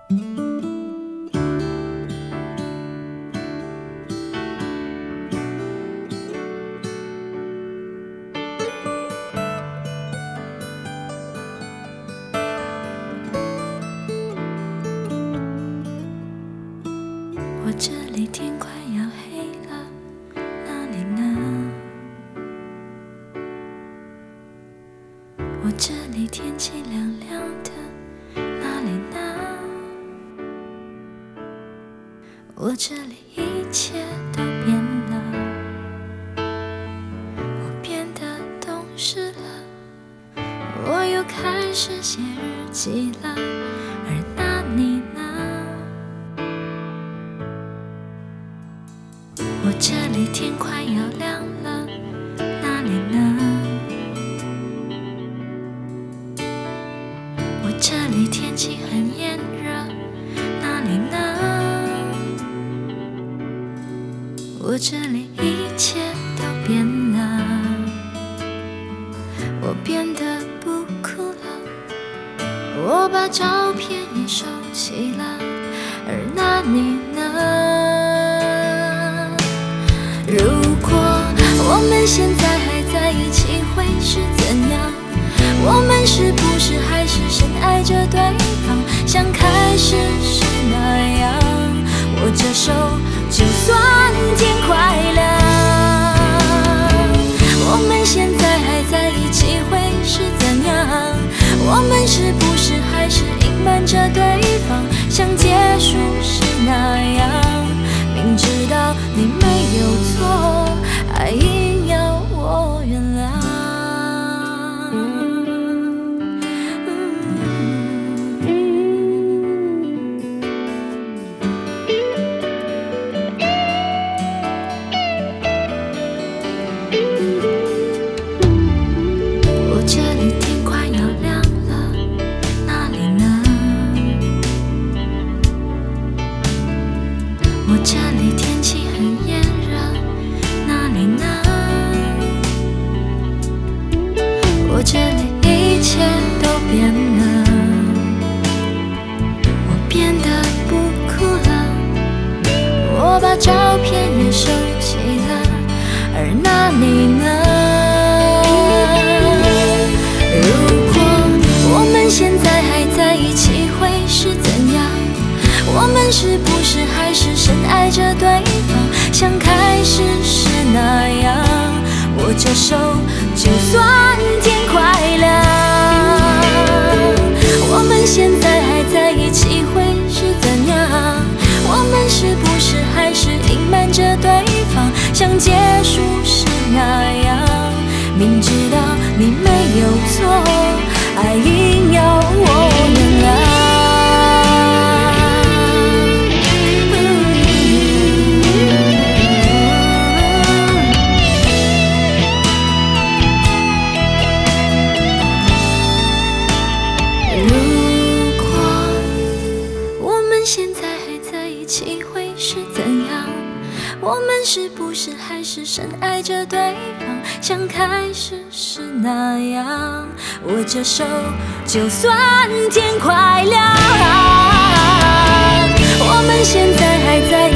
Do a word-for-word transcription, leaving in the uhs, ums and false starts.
我这里天快要黑了，那里呢？我这里天气凉凉的，那里呢？我这里一切都变了，我变得懂事了，我又开始写日记了，而那你呢？我这里天快要亮了，那里呢？我这里天气很炎热，那里呢？我这里一切都变了，我变得不哭了，我把照片也收起了，而那你呢？如果我们现在还在一起会是怎样？我们是不是还是深爱着对方，像开始时那样？握着手就算天快亮。我们现在还在一起会是怎样？我们是不是还是隐瞒着对方，像结束时那样？明知道你没有错，还硬要我原谅。我这里天快要亮了，那里呢？我这里天气很炎热，那里呢？我这里一切都变了，我变得不哭了，我把照片也收起了，而那你呢？如果我们现在还在一起会是怎样？我们是不是还是深爱着对方，像开始时那样？握着手就算天快亮。我们现在还在一起会是怎样？我们是不是还是隐瞒着对方，像结束时那样？明知道你没有错，还硬要我原谅。现在还在一起会是怎样？我们是不是还是深爱着对方，像开始时那样？握着手就算天快亮。我们现在还在